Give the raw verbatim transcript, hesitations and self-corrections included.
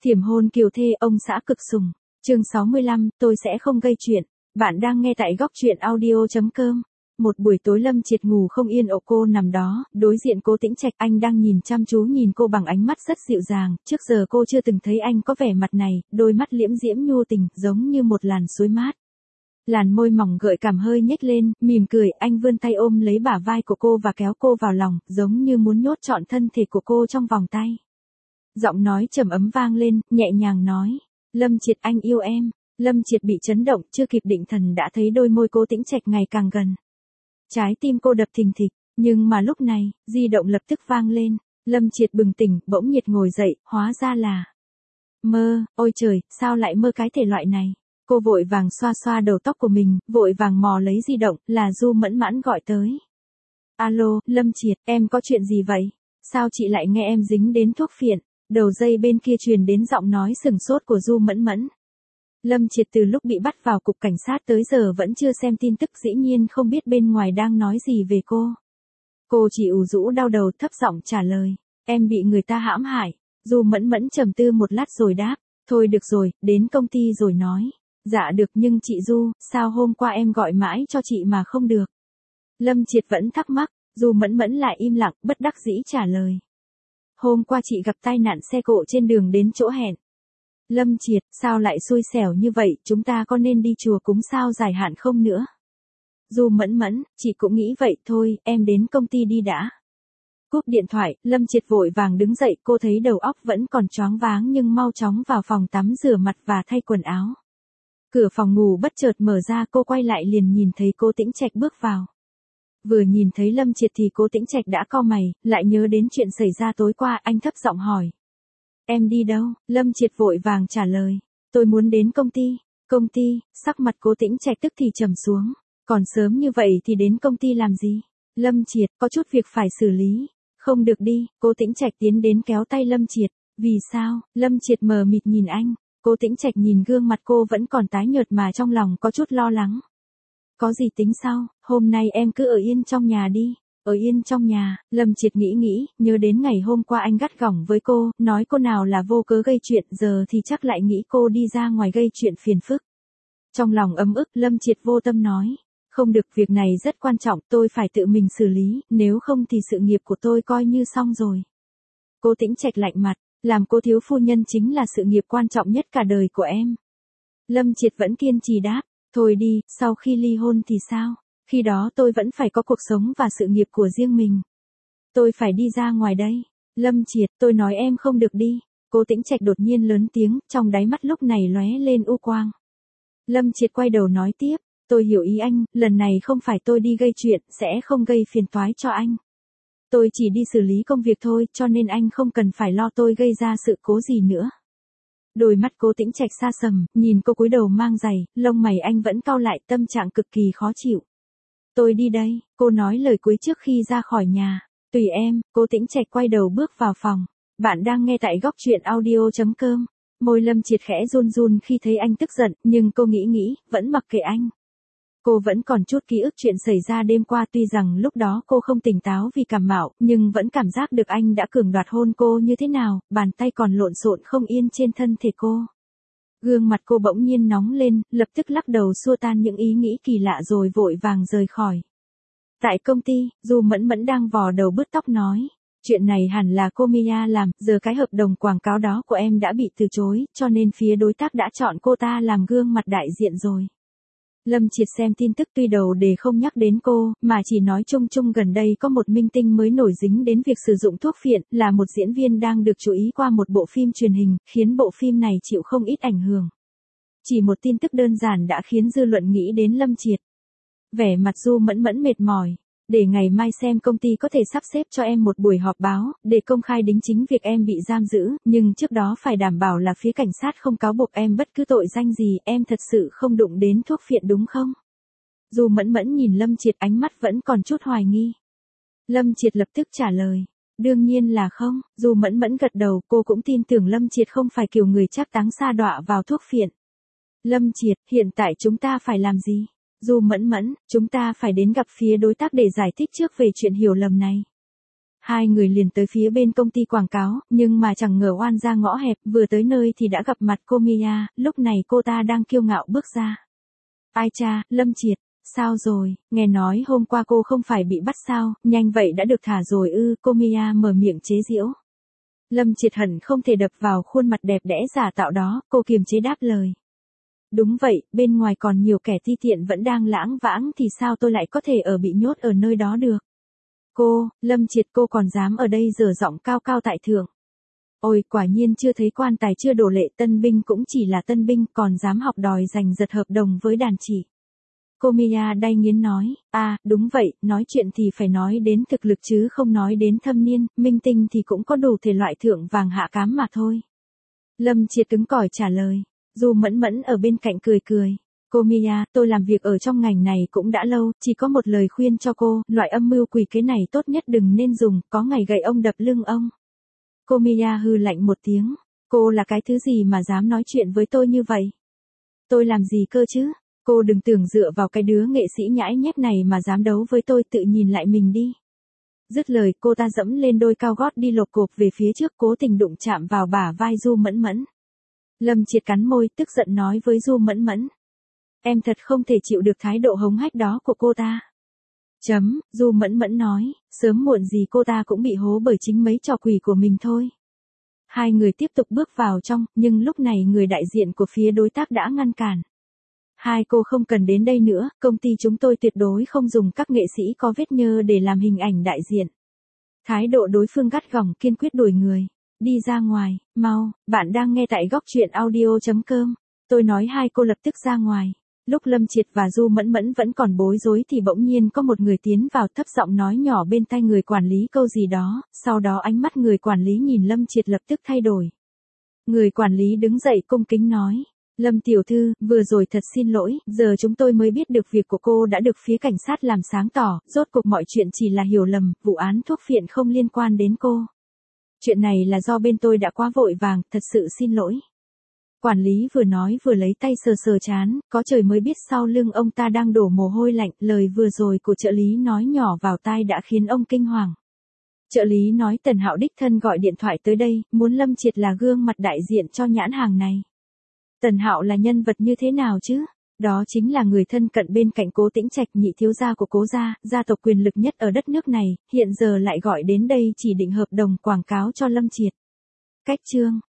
Thiểm hôn kiều thê ông xã cực sủng. Chương sáu mươi lăm, tôi sẽ không gây chuyện. Bạn đang nghe tại góc truyện audio chấm com. Một buổi tối Lâm Triệt ngủ không yên ổ cô nằm đó, đối diện Cố Tĩnh Trạch, anh đang nhìn chăm chú nhìn cô bằng ánh mắt rất dịu dàng, trước giờ cô chưa từng thấy anh có vẻ mặt này, đôi mắt liễm diễm nhu tình, giống như một làn suối mát. Làn môi mỏng gợi cảm hơi nhếch lên, mỉm cười, anh vươn tay ôm lấy bả vai của cô và kéo cô vào lòng, giống như muốn nhốt trọn thân thể của cô trong vòng tay. Giọng nói trầm ấm vang lên, nhẹ nhàng nói, Lâm Triệt anh yêu em. Lâm Triệt bị chấn động, chưa kịp định thần đã thấy đôi môi Cố Tĩnh Trạch ngày càng gần. Trái tim cô đập thình thịch, nhưng mà lúc này, di động lập tức vang lên. Lâm Triệt bừng tỉnh, bỗng nhiệt ngồi dậy, hóa ra là mơ. Ôi trời, sao lại mơ cái thể loại này? Cô vội vàng xoa xoa đầu tóc của mình, vội vàng mò lấy di động, là Du Mẫn Mẫn gọi tới. Alo, Lâm Triệt, em có chuyện gì vậy? Sao chị lại nghe em dính đến thuốc phiện? Đầu dây bên kia truyền đến giọng nói sừng sốt của Du Mẫn Mẫn. Lâm Triệt từ lúc bị bắt vào cục cảnh sát tới giờ vẫn chưa xem tin tức, dĩ nhiên không biết bên ngoài đang nói gì về cô. Cô chỉ ủ rũ đau đầu thấp giọng trả lời, em bị người ta hãm hại. Du Mẫn Mẫn trầm tư một lát rồi đáp, thôi được rồi, đến công ty rồi nói. Dạ được, nhưng chị Du, sao hôm qua em gọi mãi cho chị mà không được? Lâm Triệt vẫn thắc mắc, Du Mẫn Mẫn lại im lặng, bất đắc dĩ trả lời. Hôm qua chị gặp tai nạn xe cộ trên đường đến chỗ hẹn. Lâm Triệt, sao lại xui xẻo như vậy, chúng ta có nên đi chùa cúng sao dài hạn không nữa? Du Mẫn Mẫn, chị cũng nghĩ vậy thôi, em đến công ty đi đã. Cúp điện thoại, Lâm Triệt vội vàng đứng dậy, cô thấy đầu óc vẫn còn choáng váng nhưng mau chóng vào phòng tắm rửa mặt và thay quần áo. Cửa phòng ngủ bất chợt mở ra, cô quay lại liền nhìn thấy Cố Tĩnh Trạch bước vào. Vừa nhìn thấy Lâm Triệt thì Cố Tĩnh Trạch đã cau mày, lại nhớ đến chuyện xảy ra tối qua, anh thấp giọng hỏi. Em đi đâu? Lâm Triệt vội vàng trả lời. Tôi muốn đến công ty. Công ty, sắc mặt Cố Tĩnh Trạch tức thì trầm xuống. Còn sớm như vậy thì đến công ty làm gì? Lâm Triệt, có chút việc phải xử lý. Không được đi, Cố Tĩnh Trạch tiến đến kéo tay Lâm Triệt. Vì sao? Lâm Triệt mờ mịt nhìn anh. Cố Tĩnh Trạch nhìn gương mặt cô vẫn còn tái nhợt mà trong lòng có chút lo lắng. Có gì tính sao, hôm nay em cứ ở yên trong nhà đi. Ở yên trong nhà, Lâm Triệt nghĩ nghĩ, nhớ đến ngày hôm qua anh gắt gỏng với cô, nói cô nào là vô cớ gây chuyện, giờ thì chắc lại nghĩ cô đi ra ngoài gây chuyện phiền phức. Trong lòng ấm ức, Lâm Triệt vô tâm nói, không được, việc này rất quan trọng, tôi phải tự mình xử lý, nếu không thì sự nghiệp của tôi coi như xong rồi. Cố Tĩnh Trạch lạnh mặt, làm cô thiếu phu nhân chính là sự nghiệp quan trọng nhất cả đời của em. Lâm Triệt vẫn kiên trì đáp, thôi đi, sau khi ly hôn thì sao? Khi đó tôi vẫn phải có cuộc sống và sự nghiệp của riêng mình. Tôi phải đi ra ngoài đây. Lâm Triệt, tôi nói em không được đi. Cố Tĩnh Trạch đột nhiên lớn tiếng, trong đáy mắt lúc này lóe lên u quang. Lâm Triệt quay đầu nói tiếp, tôi hiểu ý anh, lần này không phải tôi đi gây chuyện, sẽ không gây phiền toái cho anh. Tôi chỉ đi xử lý công việc thôi, cho nên anh không cần phải lo tôi gây ra sự cố gì nữa. Đôi mắt Cố Tĩnh Trạch xa sầm, nhìn cô cúi đầu mang giày, lông mày anh vẫn cau lại, tâm trạng cực kỳ khó chịu. Tôi đi đây, cô nói lời cuối trước khi ra khỏi nhà. Tùy em, Cố Tĩnh Trạch quay đầu bước vào phòng. Bạn đang nghe tại góc truyện audio chấm com. Môi Lâm Triệt khẽ run run khi thấy anh tức giận, nhưng cô nghĩ nghĩ, vẫn mặc kệ anh. Cô vẫn còn chút ký ức chuyện xảy ra đêm qua, tuy rằng lúc đó cô không tỉnh táo vì cảm mạo, nhưng vẫn cảm giác được anh đã cưỡng đoạt hôn cô như thế nào, bàn tay còn lộn xộn không yên trên thân thể cô. Gương mặt cô bỗng nhiên nóng lên, lập tức lắc đầu xua tan những ý nghĩ kỳ lạ rồi vội vàng rời khỏi. Tại công ty, Du Mẫn Mẫn đang vò đầu bứt tóc nói, chuyện này hẳn là cô Mia làm, giờ cái hợp đồng quảng cáo đó của em đã bị từ chối, cho nên phía đối tác đã chọn cô ta làm gương mặt đại diện rồi. Lâm Triệt xem tin tức tuy đầu đề không nhắc đến cô, mà chỉ nói chung chung gần đây có một minh tinh mới nổi dính đến việc sử dụng thuốc phiện, là một diễn viên đang được chú ý qua một bộ phim truyền hình, khiến bộ phim này chịu không ít ảnh hưởng. Chỉ một tin tức đơn giản đã khiến dư luận nghĩ đến Lâm Triệt. Vẻ mặt Du Mẫn Mẫn mệt mỏi. Để ngày mai xem công ty có thể sắp xếp cho em một buổi họp báo, để công khai đính chính việc em bị giam giữ, nhưng trước đó phải đảm bảo là phía cảnh sát không cáo buộc em bất cứ tội danh gì, em thật sự không đụng đến thuốc phiện đúng không? Du Mẫn Mẫn nhìn Lâm Triệt, ánh mắt vẫn còn chút hoài nghi. Lâm Triệt lập tức trả lời, đương nhiên là không. Du Mẫn Mẫn gật đầu, cô cũng tin tưởng Lâm Triệt không phải kiểu người trác táng sa đọa vào thuốc phiện. Lâm Triệt, hiện tại chúng ta phải làm gì? Du Mẫn Mẫn, chúng ta phải đến gặp phía đối tác để giải thích trước về chuyện hiểu lầm này. Hai người liền tới phía bên công ty quảng cáo, nhưng mà chẳng ngờ oan ra ngõ hẹp, vừa tới nơi thì đã gặp mặt cô Mia, lúc này cô ta đang kiêu ngạo bước ra. Ai cha, Lâm Triệt, sao rồi, nghe nói hôm qua cô không phải bị bắt sao, nhanh vậy đã được thả rồi ư, cô Mia mở miệng chế giễu. Lâm Triệt hận không thể đập vào khuôn mặt đẹp đẽ giả tạo đó, cô kiềm chế đáp lời. Đúng vậy, bên ngoài còn nhiều kẻ ti tiện vẫn đang lãng vãng thì sao tôi lại có thể ở bị nhốt ở nơi đó được. Cô, Lâm Triệt cô còn dám ở đây giở giọng cao cao tại thượng. Ôi, quả nhiên chưa thấy quan tài chưa đổ lệ, tân binh cũng chỉ là tân binh, còn dám học đòi giành giật hợp đồng với đàn chị. Cô Mia đay nghiến nói, à, đúng vậy, nói chuyện thì phải nói đến thực lực chứ không nói đến thâm niên, minh tinh thì cũng có đủ thể loại thượng vàng hạ cám mà thôi. Lâm Triệt cứng cỏi trả lời, Du Mẫn Mẫn ở bên cạnh cười cười. Cô Mia, tôi làm việc ở trong ngành này cũng đã lâu, chỉ có một lời khuyên cho cô, loại âm mưu quỷ kế này tốt nhất đừng nên dùng, có ngày gậy ông đập lưng ông. Cô Mia hừ lạnh một tiếng, cô là cái thứ gì mà dám nói chuyện với tôi như vậy? Tôi làm gì cơ chứ? Cô đừng tưởng dựa vào cái đứa nghệ sĩ nhãi nhép này mà dám đấu với tôi, tự nhìn lại mình đi. Dứt lời cô ta dẫm lên đôi cao gót đi lộp cộp về phía trước, cố tình đụng chạm vào bả vai Du Mẫn Mẫn. Lâm Triệt cắn môi tức giận nói với Du Mẫn Mẫn. Em thật không thể chịu được thái độ hống hách đó của cô ta. Chấm, Du Mẫn Mẫn nói, sớm muộn gì cô ta cũng bị hố bởi chính mấy trò quỷ của mình thôi. Hai người tiếp tục bước vào trong, nhưng lúc này người đại diện của phía đối tác đã ngăn cản. Hai cô không cần đến đây nữa, công ty chúng tôi tuyệt đối không dùng các nghệ sĩ có vết nhơ để làm hình ảnh đại diện. Thái độ đối phương gắt gỏng kiên quyết đuổi người. Đi ra ngoài, mau, bạn đang nghe tại góc truyện audio chấm com. Tôi nói hai cô lập tức ra ngoài. Lúc Lâm Triệt và Du Mẫn Mẫn vẫn còn bối rối thì bỗng nhiên có một người tiến vào thấp giọng nói nhỏ bên tai người quản lý câu gì đó, sau đó ánh mắt người quản lý nhìn Lâm Triệt lập tức thay đổi. Người quản lý đứng dậy cung kính nói. Lâm tiểu thư, vừa rồi thật xin lỗi, giờ chúng tôi mới biết được việc của cô đã được phía cảnh sát làm sáng tỏ, rốt cuộc mọi chuyện chỉ là hiểu lầm, vụ án thuốc phiện không liên quan đến cô. Chuyện này là do bên tôi đã quá vội vàng, thật sự xin lỗi. Quản lý vừa nói vừa lấy tay sờ sờ trán, có trời mới biết sau lưng ông ta đang đổ mồ hôi lạnh, lời vừa rồi của trợ lý nói nhỏ vào tai đã khiến ông kinh hoàng. Trợ lý nói Tần Hạo đích thân gọi điện thoại tới đây, muốn Lâm Triệt là gương mặt đại diện cho nhãn hàng này. Tần Hạo là nhân vật như thế nào chứ? Đó chính là người thân cận bên cạnh Cố Tĩnh Trạch, nhị thiếu gia của Cố gia, gia tộc quyền lực nhất ở đất nước này, hiện giờ lại gọi đến đây chỉ định hợp đồng quảng cáo cho Lâm Triệt. Cách chương